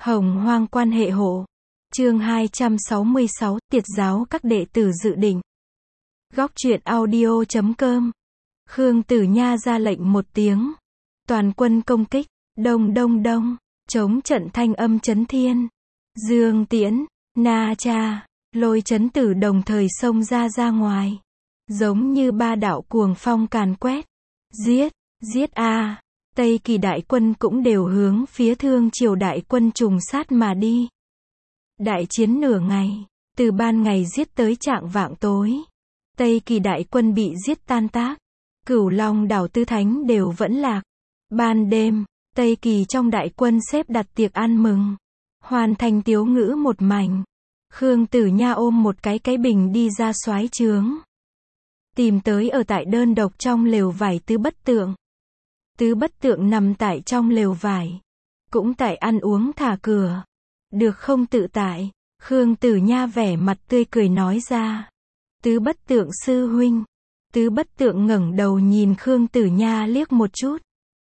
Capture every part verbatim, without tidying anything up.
Hồng hoang quan hệ hộ. Chương hai trăm sáu mươi sáu, tiệt giáo các đệ tử dự định. Góc truyện audio chấm com. Khương Tử Nha ra lệnh một tiếng. Toàn quân công kích. Đông đông đông. Chống trận thanh âm chấn thiên. Dương Tiễn, Na Cha, Lôi Chấn Tử đồng thời xông ra ra ngoài. Giống như ba đạo cuồng phong càn quét. Giết, giết a. Tây Kỳ đại quân cũng đều hướng phía Thương Triều đại quân trùng sát mà đi. Đại chiến nửa ngày, từ ban ngày giết tới trạng vạng tối. Tây Kỳ đại quân bị giết tan tác. Cửu Long đảo Tư Thánh đều vẫn lạc. Ban đêm, Tây Kỳ trong đại quân xếp đặt tiệc ăn mừng. Hoàn thành tiếu ngữ một mảnh. Khương Tử Nha ôm một cái cái bình đi ra soái trướng. Tìm tới ở tại đơn độc trong lều vải Tứ Bất Tượng. Tứ Bất Tượng nằm tại trong lều vải. Cũng tại ăn uống thả cửa. Được không tự tại, Khương Tử Nha vẻ mặt tươi cười nói ra. Tứ Bất Tượng sư huynh. Tứ Bất Tượng ngẩng đầu nhìn Khương Tử Nha liếc một chút.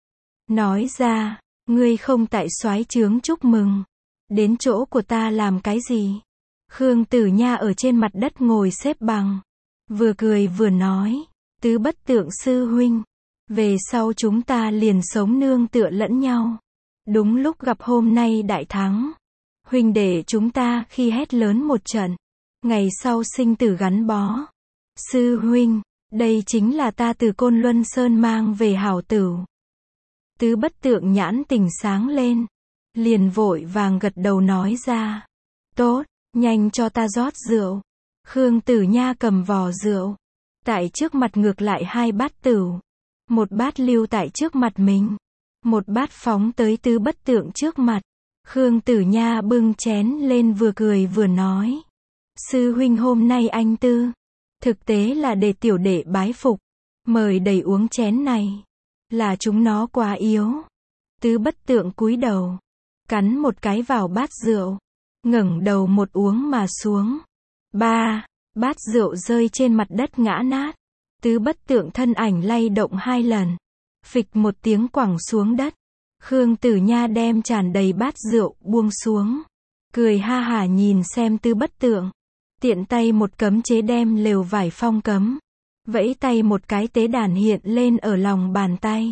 Nói ra, ngươi không tại soái trướng chúc mừng. Đến chỗ của ta làm cái gì? Khương Tử Nha ở trên mặt đất ngồi xếp bằng. Vừa cười vừa nói. Tứ Bất Tượng sư huynh. Về sau chúng ta liền sống nương tựa lẫn nhau. Đúng lúc gặp hôm nay đại thắng. Huynh đệ chúng ta khi hét lớn một trận. Ngày sau sinh tử gắn bó. Sư huynh, đây chính là ta từ Côn Luân Sơn mang về hảo tửu. Tứ Bất Tượng nhãn tình sáng lên. Liền vội vàng gật đầu nói ra. Tốt, nhanh cho ta rót rượu. Khương Tử Nha cầm vò rượu. Tại trước mặt ngược lại hai bát tửu. Một bát lưu tại trước mặt mình. Một bát phóng tới Tứ Bất Tượng trước mặt. Khương Tử Nha bưng chén lên vừa cười vừa nói. Sư huynh hôm nay anh tư. Thực tế là để tiểu đệ bái phục. Mời đầy uống chén này. Là chúng nó quá yếu. Tứ Bất Tượng cúi đầu. Cắn một cái vào bát rượu. Ngẩng đầu một uống mà xuống. Ba. Bát rượu rơi trên mặt đất ngã nát. Tứ Bất Tượng thân ảnh lay động hai lần. Phịch một tiếng quẳng xuống đất. Khương Tử Nha đem tràn đầy bát rượu buông xuống. Cười ha hả nhìn xem Tứ Bất Tượng. Tiện tay một cấm chế đem lều vải phong cấm. Vẫy tay một cái tế đàn hiện lên ở lòng bàn tay.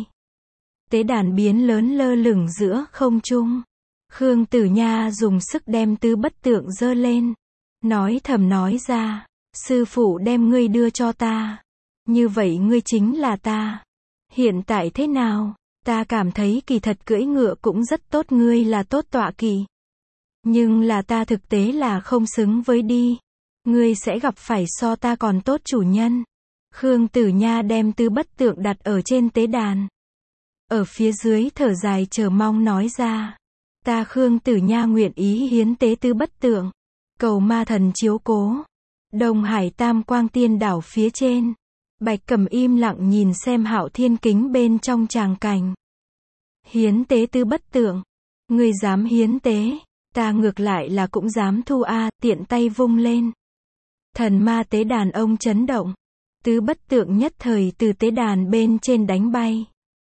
Tế đàn biến lớn lơ lửng giữa không trung. Khương Tử Nha dùng sức đem Tứ Bất Tượng giơ lên. Nói thầm nói ra. Sư phụ đem ngươi đưa cho ta. Như vậy ngươi chính là ta. Hiện tại thế nào? Ta cảm thấy kỳ thật cưỡi ngựa cũng rất tốt, ngươi là tốt tọa kỵ. Nhưng là ta thực tế là không xứng với đi. Ngươi sẽ gặp phải so ta còn tốt chủ nhân. Khương Tử Nha đem Tứ Bất Tượng đặt ở trên tế đàn. Ở phía dưới thở dài chờ mong nói ra. Ta Khương Tử Nha nguyện ý hiến tế Tứ Bất Tượng. Cầu ma thần chiếu cố. Đông Hải Tam Quang Tiên đảo phía trên. Bạch Cẩm im lặng nhìn xem Hạo Thiên Kính bên trong tràng cảnh. Hiến tế Tứ Bất Tượng. Ngươi dám hiến tế, ta ngược lại là cũng dám thu a, tiện tay vung lên. Thần ma tế đàn ông chấn động. Tứ Bất Tượng nhất thời từ tế đàn bên trên đánh bay.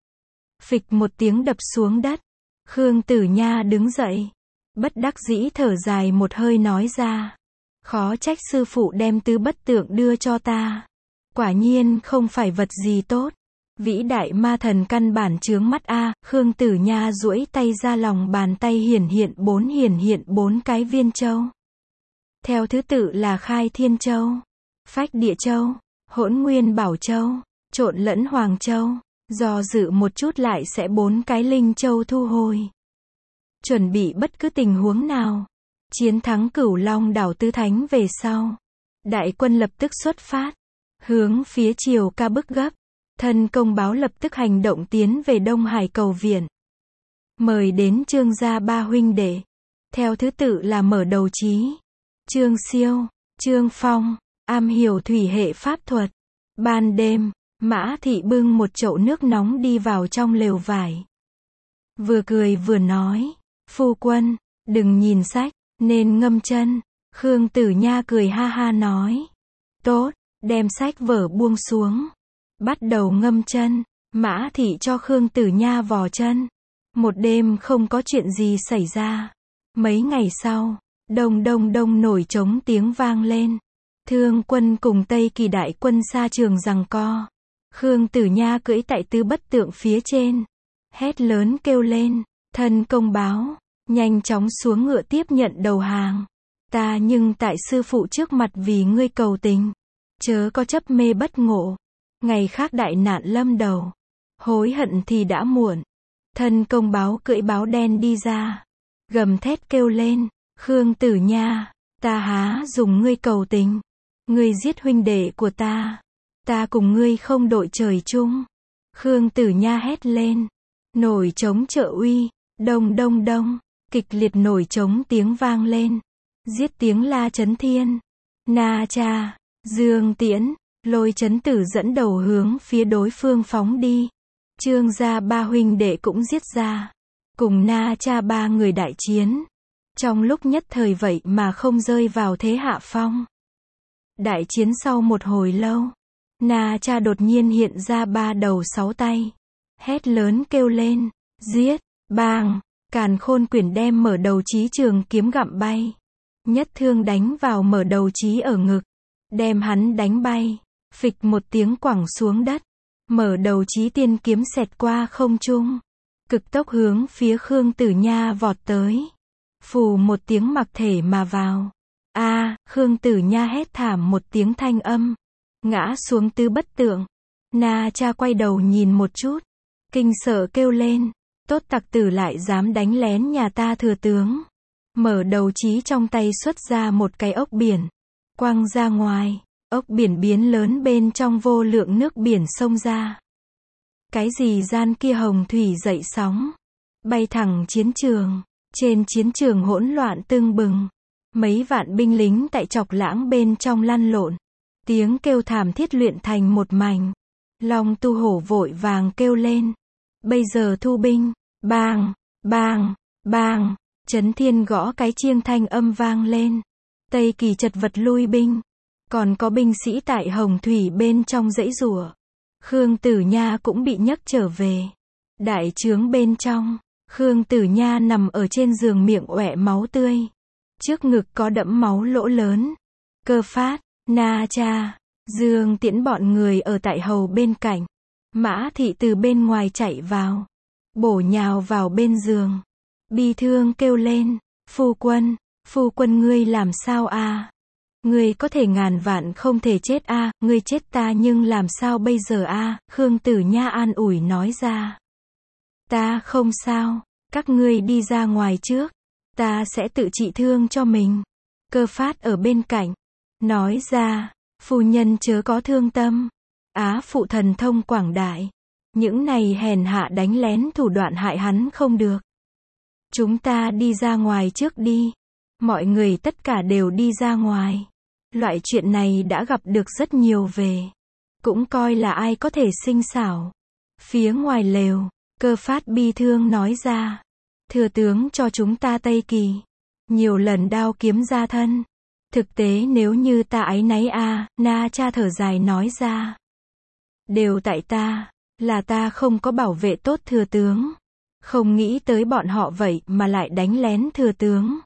Phịch một tiếng đập xuống đất. Khương Tử Nha đứng dậy. Bất đắc dĩ thở dài một hơi nói ra. Khó trách sư phụ đem Tứ Bất Tượng đưa cho ta. Quả nhiên không phải vật gì tốt. Vĩ đại ma thần căn bản chướng mắt a. Khương Tử Nha duỗi tay ra lòng bàn tay hiển hiện bốn hiển hiện bốn cái viên châu. Theo thứ tự là Khai Thiên Châu, Phách Địa Châu, Hỗn Nguyên Bảo Châu, Trộn Lẫn Hoàng Châu. Do dự một chút lại sẽ bốn cái Linh Châu thu hồi. Chuẩn bị bất cứ tình huống nào. Chiến thắng Cửu Long đảo Tư Thánh về sau. Đại quân lập tức xuất phát. Hướng phía Triều Ca bức gấp. Thân công báo lập tức hành động tiến về Đông Hải cầu viện. Mời đến Trương gia ba huynh đệ. Theo thứ tự là mở đầu chí. Trương Siêu, Trương Phong, am hiểu thủy hệ pháp thuật. Ban đêm, Mã Thị bưng một chậu nước nóng đi vào trong lều vải. Vừa cười vừa nói. Phu quân, đừng nhìn sách, nên ngâm chân. Khương Tử Nha cười ha ha nói. Tốt, đem sách vở buông xuống. Bắt đầu ngâm chân. Mã Thị cho Khương Tử Nha vò chân. Một đêm không có chuyện gì xảy ra. Mấy ngày sau, đông đông đông nổi trống tiếng vang lên. Thương quân cùng Tây Kỳ đại quân xa trường giằng co. Khương Tử Nha cưỡi tại tứ bất tượng phía trên. Hét lớn kêu lên, thân công báo, nhanh chóng xuống ngựa tiếp nhận đầu hàng. Ta nhưng tại sư phụ trước mặt vì ngươi cầu tình. Chớ có chấp mê bất ngộ. Ngày khác đại nạn lâm đầu. Hối hận thì đã muộn. Thân công báo cưỡi báo đen đi ra. Gầm thét kêu lên, Khương Tử Nha, ta há dùng ngươi cầu tình. Ngươi giết huynh đệ của ta. Ta cùng ngươi không đội trời chung. Khương Tử Nha hét lên. Nổi trống trợ uy, đông đông đông, kịch liệt nổi trống tiếng vang lên. Giết tiếng la chấn thiên. Na Cha, Dương Tiễn, Lôi Chấn Tử dẫn đầu hướng phía đối phương phóng đi. Trương gia ba huynh đệ cũng giết ra. Cùng Na Cha ba người đại chiến. Trong lúc nhất thời vậy mà không rơi vào thế hạ phong. Đại chiến sau một hồi lâu. Na Cha đột nhiên hiện ra ba đầu sáu tay. Hét lớn kêu lên. Giết, bang, Càn Khôn Quyển đem Mở Đầu Chí trường kiếm gặm bay. Nhất thương đánh vào Mở Đầu Chí ở ngực. Đem hắn đánh bay. Phịch một tiếng quẳng xuống đất. Mở Đầu Chí tiên kiếm xẹt qua không trung. Cực tốc hướng phía Khương Tử Nha vọt tới. Phù một tiếng mặc thể mà vào. A, à, Khương Tử Nha hét thảm một tiếng thanh âm. Ngã xuống tứ bất tượng. Na Cha quay đầu nhìn một chút. Kinh sợ kêu lên. Tốt tặc tử lại dám đánh lén nhà ta thừa tướng. Mở Đầu Chí trong tay xuất ra một cái ốc biển. Quăng ra ngoài. Ốc biển biến lớn bên trong vô lượng nước biển xông ra. Cái gì gian kia hồng thủy dậy sóng. Bay thẳng chiến trường. Trên chiến trường hỗn loạn tưng bừng. Mấy vạn binh lính tại chọc lãng bên trong lăn lộn. Tiếng kêu thảm thiết luyện thành một mảnh. Long Tu Hổ vội vàng kêu lên. Bây giờ thu binh. Bang, bang, bang. Chấn thiên gõ cái chiêng thanh âm vang lên. Tây Kỳ chật vật lui binh. Còn có binh sĩ tại hồng thủy bên trong dãy rủa. Khương Tử Nha cũng bị nhấc trở về. Đại trướng bên trong. Khương Tử Nha nằm ở trên giường miệng ọe máu tươi. Trước ngực có đẫm máu lỗ lớn. Cơ Phát, Na Cha, Dương Tiễn bọn người ở tại hầu bên cạnh. Mã Thị từ bên ngoài chạy vào. Bổ nhào vào bên giường. Bi thương kêu lên. Phu quân, phu quân ngươi làm sao a? Ngươi có thể ngàn vạn không thể chết a, ngươi chết ta nhưng làm sao bây giờ a? Khương Tử Nha an ủi nói ra. Ta không sao, các ngươi đi ra ngoài trước. Ta sẽ tự trị thương cho mình. Cơ Phát ở bên cạnh. Nói ra, phu nhân chớ có thương tâm. Á phụ thần thông quảng đại. Những này hèn hạ đánh lén thủ đoạn hại hắn không được. Chúng ta đi ra ngoài trước đi. Mọi người tất cả đều đi ra ngoài. Loại chuyện này đã gặp được rất nhiều về. Cũng coi là ai có thể sinh xảo. Phía ngoài lều, Cơ Phát bi thương nói ra. Thừa tướng cho chúng ta Tây Kỳ. Nhiều lần đao kiếm ra thân. Thực tế nếu như ta áy náy a, à, Na Cha thở dài nói ra. Đều tại ta, là ta không có bảo vệ tốt thừa tướng. Không nghĩ tới bọn họ vậy mà lại đánh lén thừa tướng.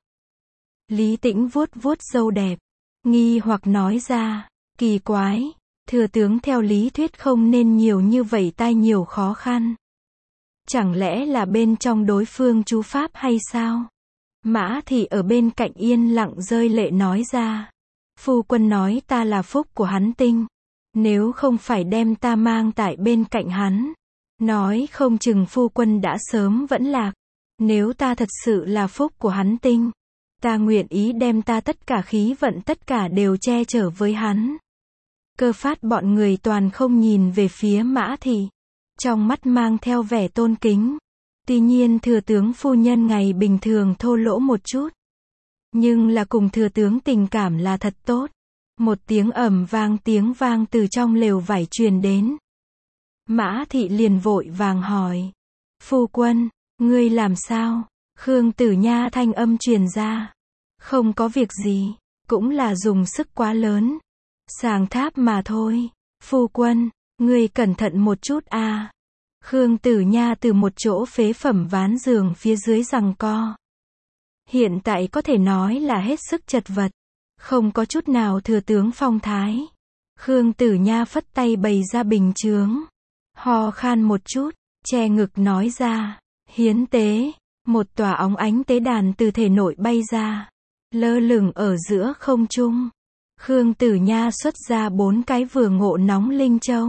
Lý Tĩnh vuốt vuốt râu đẹp. Nghi hoặc nói ra. Kỳ quái, thừa tướng theo lý thuyết không nên nhiều như vậy tai nhiều khó khăn. Chẳng lẽ là bên trong đối phương chú pháp hay sao? Mã Thị ở bên cạnh yên lặng rơi lệ nói ra. Phu quân nói ta là phúc của hắn tinh. Nếu không phải đem ta mang tại bên cạnh hắn. Nói không chừng phu quân đã sớm vẫn lạc. Nếu ta thật sự là phúc của hắn tinh. Ta nguyện ý đem ta tất cả khí vận tất cả đều che chở với hắn. Cơ Phát bọn người toàn không nhìn về phía Mã Thị. Trong mắt mang theo vẻ tôn kính. Tuy nhiên thừa tướng phu nhân ngày bình thường thô lỗ một chút. Nhưng là cùng thừa tướng tình cảm là thật tốt. Một tiếng ầm vang tiếng vang từ trong lều vải truyền đến. Mã Thị liền vội vàng hỏi. Phu quân, ngươi làm sao? Khương Tử Nha thanh âm truyền ra. Không có việc gì, cũng là dùng sức quá lớn. Sàng tháp mà thôi. Phu quân, ngươi cẩn thận một chút a. À. Khương Tử Nha từ một chỗ phế phẩm ván giường phía dưới giằng co. Hiện tại có thể nói là hết sức chật vật, không có chút nào thừa tướng phong thái. Khương Tử Nha phất tay bày ra bình chướng, ho khan một chút, che ngực nói ra, hiến tế. Một tòa óng ánh tế đàn từ thể nội bay ra, lơ lửng ở giữa không trung. Khương Tử Nha xuất ra bốn cái vừa ngộ nóng linh châu,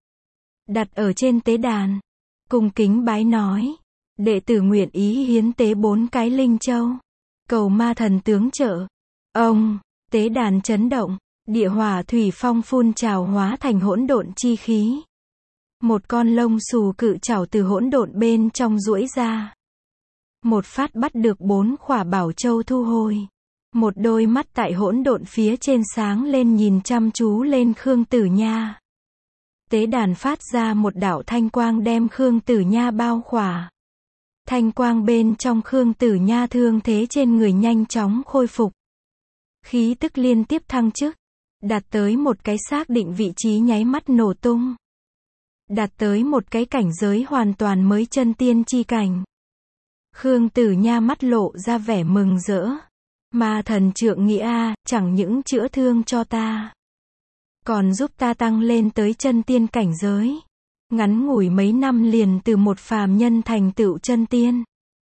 đặt ở trên tế đàn, cung kính bái nói, đệ tử nguyện ý hiến tế bốn cái linh châu, cầu ma thần tướng trợ. Ông, tế đàn chấn động, địa hỏa thủy phong phun trào hóa thành hỗn độn chi khí. Một con lông xù cự trảo từ hỗn độn bên trong duỗi ra, một phát bắt được bốn khỏa bảo châu thu hồi. Một đôi mắt tại hỗn độn phía trên sáng lên nhìn chăm chú lên Khương Tử Nha. Tế đàn phát ra một đạo thanh quang đem Khương Tử Nha bao khỏa. Thanh quang bên trong Khương Tử Nha thương thế trên người nhanh chóng khôi phục. Khí tức liên tiếp thăng chức, đạt tới một cái xác định vị trí nháy mắt nổ tung. Đạt tới một cái cảnh giới hoàn toàn mới chân tiên chi cảnh. Khương Tử Nha mắt lộ ra vẻ mừng rỡ. Ma thần trượng nghĩa a, chẳng những chữa thương cho ta, còn giúp ta tăng lên tới chân tiên cảnh giới. Ngắn ngủi mấy năm liền từ một phàm nhân thành tựu chân tiên.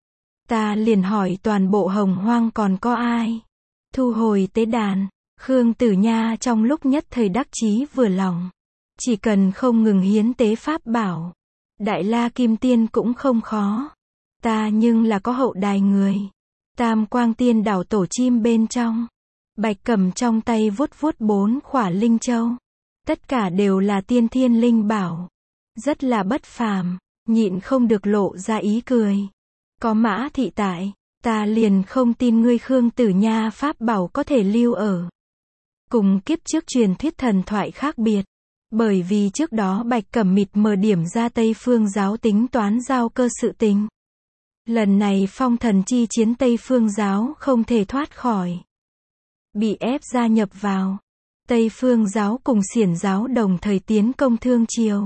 Ta liền hỏi toàn bộ Hồng Hoang còn có ai. Thu hồi tế đàn, Khương Tử Nha trong lúc nhất thời đắc chí vừa lòng. Chỉ cần không ngừng hiến tế pháp bảo, Đại La Kim Tiên cũng không khó. Ta nhưng là có hậu đài người. Tam Quang Tiên đảo tổ chim bên trong, Bạch Cẩm trong tay vuốt vuốt bốn khỏa linh châu. Tất cả đều là tiên thiên linh bảo, rất là bất phàm, nhịn không được lộ ra ý cười. Có Mã thị tại, ta liền không tin ngươi Khương Tử Nha pháp bảo có thể lưu ở. Cùng kiếp trước truyền thuyết thần thoại khác biệt, bởi vì trước đó Bạch Cẩm mịt mờ điểm ra Tây Phương giáo tính toán giao cơ sự tình. Lần này phong thần chi chiến Tây Phương giáo không thể thoát khỏi, bị ép gia nhập vào. Tây Phương giáo cùng Xiển giáo đồng thời tiến công Thương Triều,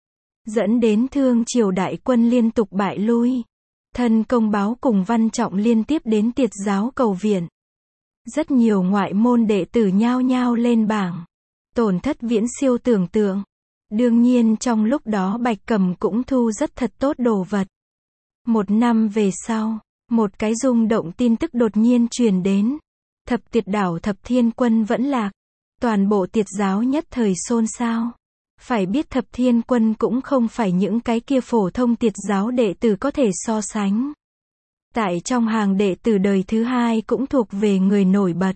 dẫn đến Thương Triều đại quân liên tục bại lui. Thân Công Báo cùng Văn Trọng liên tiếp đến Tiệt giáo cầu viện. Rất nhiều ngoại môn đệ tử nhao nhao lên bảng, tổn thất viễn siêu tưởng tượng. Đương nhiên trong lúc đó Bạch Cẩm cũng thu rất thật tốt đồ vật. Một năm về sau, một cái rung động tin tức đột nhiên truyền đến. Thập Tiệt đảo Thập Thiên Quân vẫn lạc. Toàn bộ Tiệt giáo nhất thời xôn xao. Phải biết Thập Thiên Quân cũng không phải những cái kia phổ thông Tiệt giáo đệ tử có thể so sánh. Tại trong hàng đệ tử đời thứ hai cũng thuộc về người nổi bật.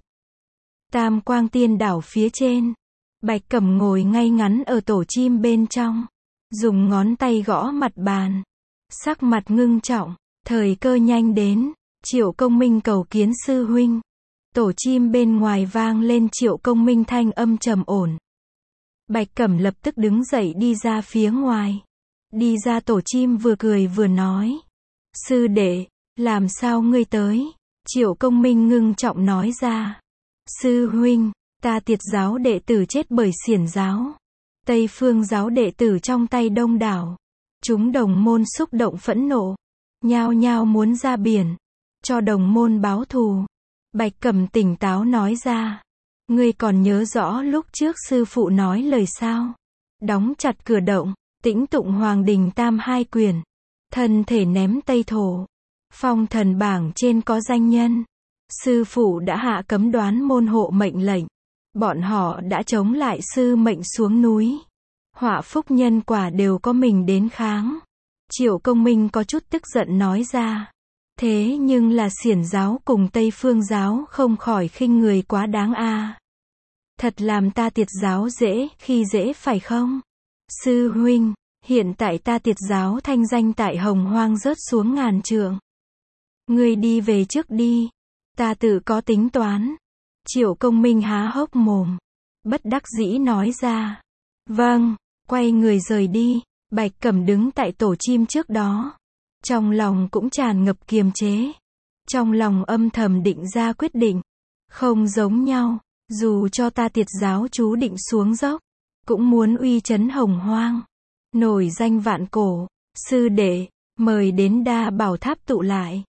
Tam Quang Tiên đảo phía trên, Bạch Cẩm ngồi ngay ngắn ở tổ chim bên trong, dùng ngón tay gõ mặt bàn, sắc mặt ngưng trọng. Thời cơ nhanh đến, Triệu Công Minh cầu kiến sư huynh. Tổ chim bên ngoài vang lên Triệu Công Minh thanh âm trầm ổn. Bạch Cẩm lập tức đứng dậy đi ra phía ngoài. Đi ra tổ chim vừa cười vừa nói, sư đệ, làm sao ngươi tới? Triệu Công Minh ngưng trọng nói ra, sư huynh, ta Tiệt giáo đệ tử chết bởi Xiển giáo. Tây Phương giáo đệ tử trong tay đông đảo. Chúng đồng môn xúc động phẫn nộ, nhao nhao muốn ra biển, cho đồng môn báo thù. Bạch Cẩm tỉnh táo nói ra, ngươi còn nhớ rõ lúc trước sư phụ nói lời sao? Đóng chặt cửa động, tĩnh tụng Hoàng Đình Tam hai quyển, thân thể ném Tây Thổ. Phong thần bảng trên có danh nhân. Sư phụ đã hạ cấm đoán môn hộ mệnh lệnh. Bọn họ đã chống lại sư mệnh xuống núi. Họa phúc nhân quả đều có mình đến kháng. Triệu Công Minh có chút tức giận nói ra. Thế nhưng là Xiển giáo cùng Tây Phương giáo không khỏi khinh người quá đáng a. Thật làm ta Tiệt giáo dễ khi dễ phải không? Sư huynh, hiện tại ta Tiệt giáo thanh danh tại Hồng Hoang rớt xuống ngàn trượng. Ngươi đi về trước đi, ta tự có tính toán. Triệu Công Minh há hốc mồm, bất đắc dĩ nói ra. Vâng, quay người rời đi. Bạch Cẩm đứng tại tổ chim trước đó, trong lòng cũng tràn ngập kiềm chế. Trong lòng âm thầm định ra quyết định, không giống nhau, dù cho ta Tiệt giáo chú định xuống dốc, cũng muốn uy chấn Hồng Hoang, nổi danh vạn cổ. Sư đệ, mời đến Đa Bảo Tháp tụ lại.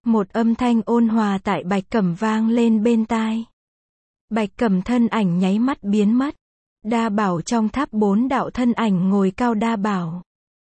Một âm thanh ôn hòa tại Bạch Cẩm vang lên bên tai. Bạch Cẩm thân ảnh nháy mắt biến mất. Đa Bảo trong tháp bốn đạo thân ảnh ngồi cao Đa Bảo.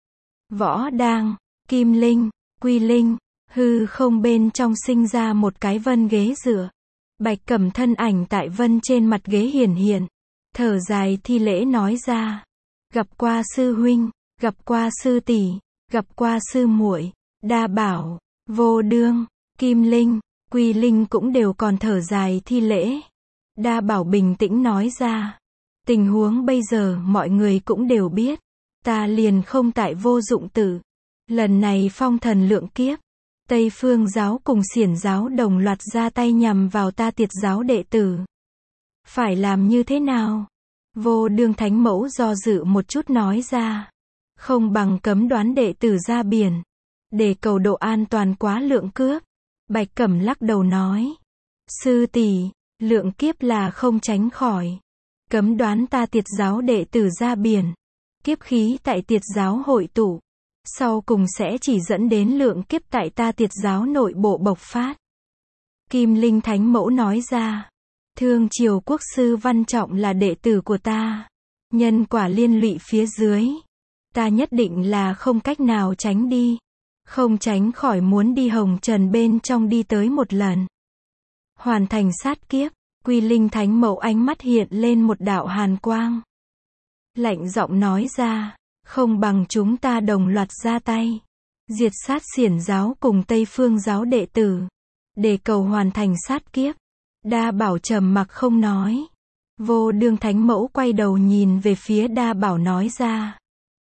Võ Đang, Kim Linh, Quy Linh, hư không bên trong sinh ra một cái vân ghế dựa. Bạch Cẩm thân ảnh tại vân trên mặt ghế hiển hiện. Thở dài thi lễ nói ra. Gặp qua sư huynh, gặp qua sư tỷ, gặp qua sư muội. Đa Bảo, Vô Đương, Kim Linh, Quy Linh cũng đều còn thở dài thi lễ. Đa Bảo bình tĩnh nói ra. Tình huống bây giờ mọi người cũng đều biết. Ta liền không tại Vô Dụng Tử. Lần này phong thần lượng kiếp. Tây Phương giáo cùng Xiển giáo đồng loạt ra tay nhằm vào ta Tiệt giáo đệ tử. Phải làm như thế nào? Vô Đương Thánh Mẫu do dự một chút nói ra. Không bằng cấm đoán đệ tử ra biển. Để cầu độ an toàn quá lượng cướp. Bạch Cẩm lắc đầu nói. Sư tỷ, lượng kiếp là không tránh khỏi. Cấm đoán ta Tiệt giáo đệ tử ra biển. Kiếp khí tại Tiệt giáo hội tụ. Sau cùng sẽ chỉ dẫn đến lượng kiếp tại ta Tiệt giáo nội bộ bộc phát. Kim Linh Thánh Mẫu nói ra. Thương Triều Quốc sư Văn Trọng là đệ tử của ta. Nhân quả liên lụy phía dưới. Ta nhất định là không cách nào tránh đi. Không tránh khỏi muốn đi hồng trần bên trong đi tới một lần. Hoàn thành sát kiếp. Quy Linh Thánh Mẫu ánh mắt hiện lên một đạo hàn quang. Lạnh giọng nói ra. Không bằng chúng ta đồng loạt ra tay. Diệt sát Xiển giáo cùng Tây Phương giáo đệ tử. Để cầu hoàn thành sát kiếp. Đa Bảo trầm mặc không nói. Vô Đương Thánh Mẫu quay đầu nhìn về phía Đa Bảo nói ra.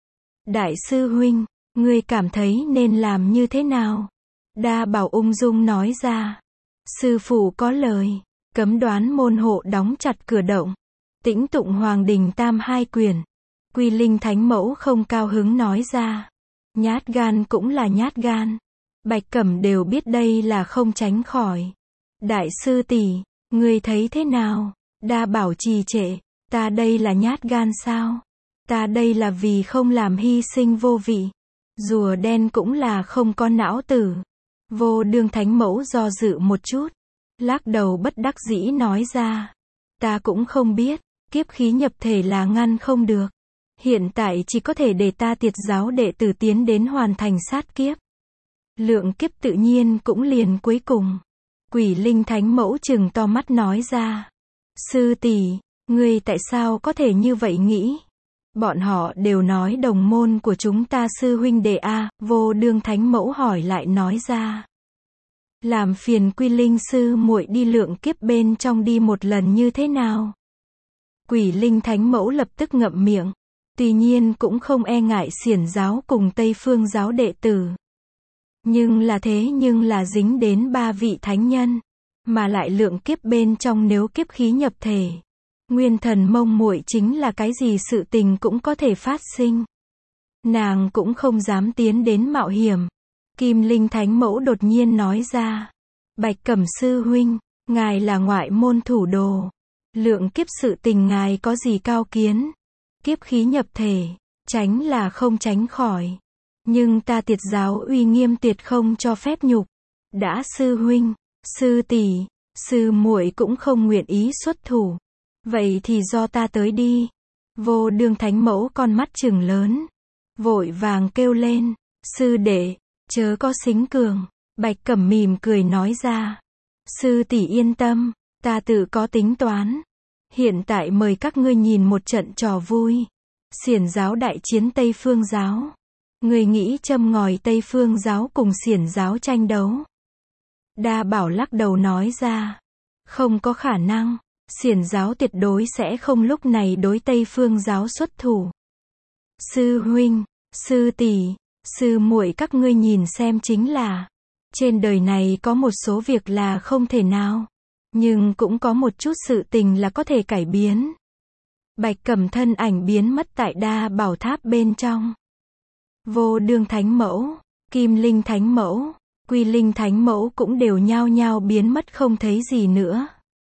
Đại sư huynh, ngươi cảm thấy nên làm như thế nào? Đa Bảo ung dung nói ra. Sư phụ có lời. Cấm đoán môn hộ đóng chặt cửa động. Tĩnh tụng Hoàng Đình Tam hai quyển. Quy Linh Thánh Mẫu không cao hứng nói ra. Nhát gan cũng là nhát gan. Bạch Cẩm đều biết đây là không tránh khỏi. Đại sư tỷ, ngươi thấy thế nào? Đa Bảo trì trệ. Ta đây là nhát gan sao? Ta đây là vì không làm hy sinh vô vị. Rùa đen cũng là không có não tử. Vô Đương Thánh Mẫu do dự một chút. Lắc đầu bất đắc dĩ nói ra. Ta cũng không biết. Kiếp khí nhập thể là ngăn không được. Hiện tại chỉ có thể để ta Tiệt giáo đệ tử tiến đến hoàn thành sát kiếp. Lượng kiếp tự nhiên cũng liền cuối cùng. Quỷ Linh Thánh Mẫu trừng to mắt nói ra. Sư tỷ, ngươi tại sao có thể như vậy nghĩ? Bọn họ đều nói đồng môn của chúng ta sư huynh đệ a. Vô Đương Thánh Mẫu hỏi lại nói ra. Làm phiền Quy Linh sư muội đi lượng kiếp bên trong đi một lần như thế nào? Quỷ Linh Thánh Mẫu lập tức ngậm miệng. Tuy nhiên cũng không e ngại Xiển giáo cùng Tây Phương giáo đệ tử. Nhưng là thế nhưng là dính đến ba vị thánh nhân. Mà lại lượng kiếp bên trong nếu kiếp khí nhập thể. Nguyên thần mông muội chính là cái gì sự tình cũng có thể phát sinh. Nàng cũng không dám tiến đến mạo hiểm. Kim Linh Thánh Mẫu đột nhiên nói ra. Bạch Cẩm sư huynh, ngài là ngoại môn thủ đồ. Lượng kiếp sự tình ngài có gì cao kiến? Kiếp khí nhập thể, tránh là không tránh khỏi. Nhưng ta Tiệt giáo uy nghiêm tuyệt không cho phép nhục. Đã sư huynh, sư tỷ, sư muội cũng không nguyện ý xuất thủ. Vậy thì do ta tới đi. Vô Đương Thánh Mẫu con mắt trừng lớn. Vội vàng kêu lên. Sư đệ, chớ có xính cường. Bạch Cẩm mỉm cười nói ra. Sư tỷ yên tâm, ta tự có tính toán. Hiện tại mời các ngươi nhìn một trận trò vui. Xiển giáo đại chiến Tây Phương giáo. Người nghĩ châm ngòi Tây Phương giáo cùng Xiển giáo tranh đấu. Đa Bảo lắc đầu nói ra. Không có khả năng. Xiển giáo tuyệt đối sẽ không lúc này đối Tây Phương giáo xuất thủ. Sư huynh, sư tỷ, sư muội các ngươi nhìn xem chính là. Trên đời này có một số việc là không thể nào. Nhưng cũng có một chút sự tình là có thể cải biến. Bạch Cẩm thân ảnh biến mất tại Đa Bảo tháp bên trong. Vô Đương Thánh Mẫu, Kim Linh Thánh Mẫu, Quy Linh Thánh Mẫu cũng đều nhao nhao biến mất không thấy gì nữa.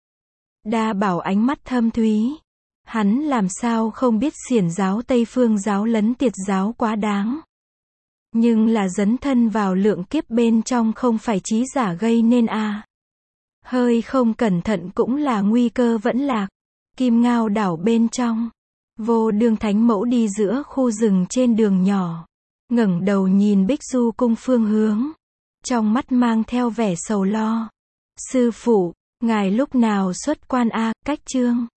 Đa Bảo ánh mắt thâm thúy. Hắn làm sao không biết Xiển giáo Tây Phương giáo lấn Tiệt giáo quá đáng. Nhưng là dấn thân vào lượng kiếp bên trong không phải trí giả gây nên a. À. Hơi không cẩn thận cũng là nguy cơ vẫn lạc. Kim Ngao đảo bên trong. Vô Đương Thánh Mẫu đi giữa khu rừng trên đường nhỏ. Ngẩng đầu nhìn Bích Du cung phương hướng. Trong mắt mang theo vẻ sầu lo. Sư phụ, ngài lúc nào xuất quan a, cách chương.